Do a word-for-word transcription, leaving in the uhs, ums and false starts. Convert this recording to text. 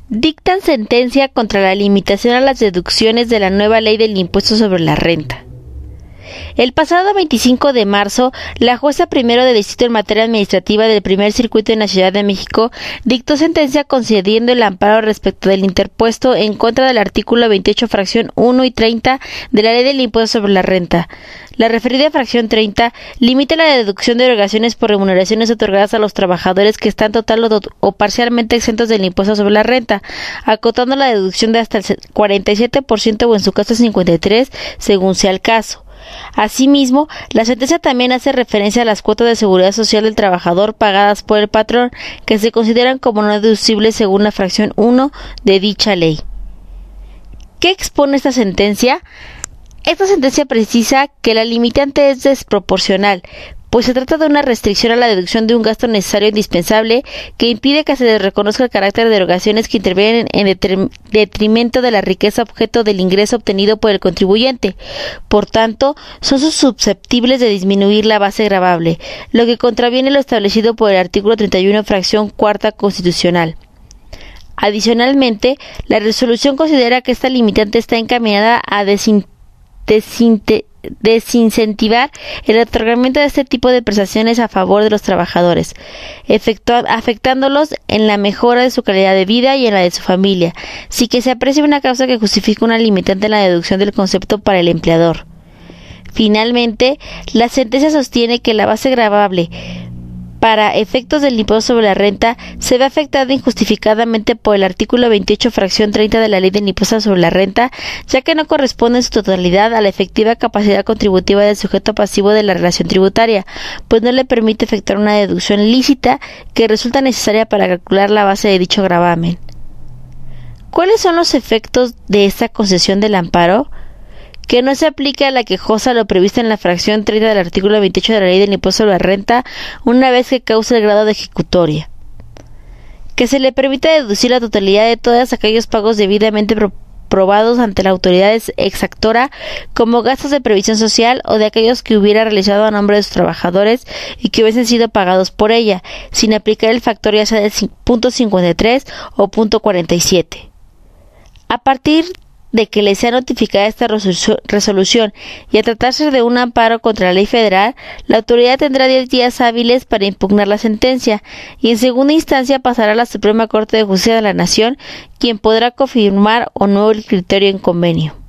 Dictan sentencia contra la limitación a las deducciones de la nueva ley del impuesto sobre la renta. El pasado veinticinco de marzo, la jueza primero de distrito en materia administrativa del primer circuito en la Ciudad de México dictó sentencia concediendo el amparo respecto del interpuesto en contra del artículo veintiocho, fracción uno y treinta de la ley del impuesto sobre la renta. La referida fracción treinta limita la deducción de erogaciones por remuneraciones otorgadas a los trabajadores que están total o, o parcialmente exentos del impuesto sobre la renta, acotando la deducción de hasta el cuarenta y siete por ciento o en su caso cincuenta y tres por ciento, según sea el caso. Asimismo, la sentencia también hace referencia a las cuotas de seguridad social del trabajador pagadas por el patrón, que se consideran como no deducibles según la fracción uno de dicha ley. ¿Qué expone esta sentencia? Esta sentencia precisa que la limitante es desproporcional, pues se trata de una restricción a la deducción de un gasto necesario e indispensable que impide que se les reconozca el carácter de erogaciones que intervienen en detrimento de la riqueza objeto del ingreso obtenido por el contribuyente. Por tanto, son susceptibles de disminuir la base gravable, lo que contraviene lo establecido por el artículo treinta y uno, fracción cuarta constitucional. Adicionalmente, la resolución considera que esta limitante está encaminada a desin desinte desincentivar el otorgamiento de este tipo de prestaciones a favor de los trabajadores, afectándolos en la mejora de su calidad de vida y en la de su familia, sin que se aprecie una causa que justifique una limitante en la deducción del concepto para el empleador. Finalmente, la sentencia sostiene que la base gravable para efectos del impuesto sobre la renta se ve afectada injustificadamente por el artículo veintiocho, fracción treinta de la ley del impuesto sobre la renta, ya que no corresponde en su totalidad a la efectiva capacidad contributiva del sujeto pasivo de la relación tributaria, pues no le permite efectuar una deducción lícita que resulta necesaria para calcular la base de dicho gravamen. ¿Cuáles son los efectos de esta concesión del amparo? Que no se aplique a la quejosa lo previsto en la fracción treinta del artículo veintiocho de la ley del impuesto sobre la renta una vez que cause el grado de ejecutoria. Que se le permita deducir la totalidad de todos aquellos pagos debidamente probados ante la autoridad exactora como gastos de previsión social o de aquellos que hubiera realizado a nombre de sus trabajadores y que hubiesen sido pagados por ella, sin aplicar el factor ya sea del punto cincuenta y tres o punto cuarenta y siete. A partir de que le sea notificada esta resolución y a tratarse de un amparo contra la ley federal, la autoridad tendrá diez días hábiles para impugnar la sentencia y en segunda instancia pasará a la Suprema Corte de Justicia de la Nación, quien podrá confirmar o no el criterio en convenio.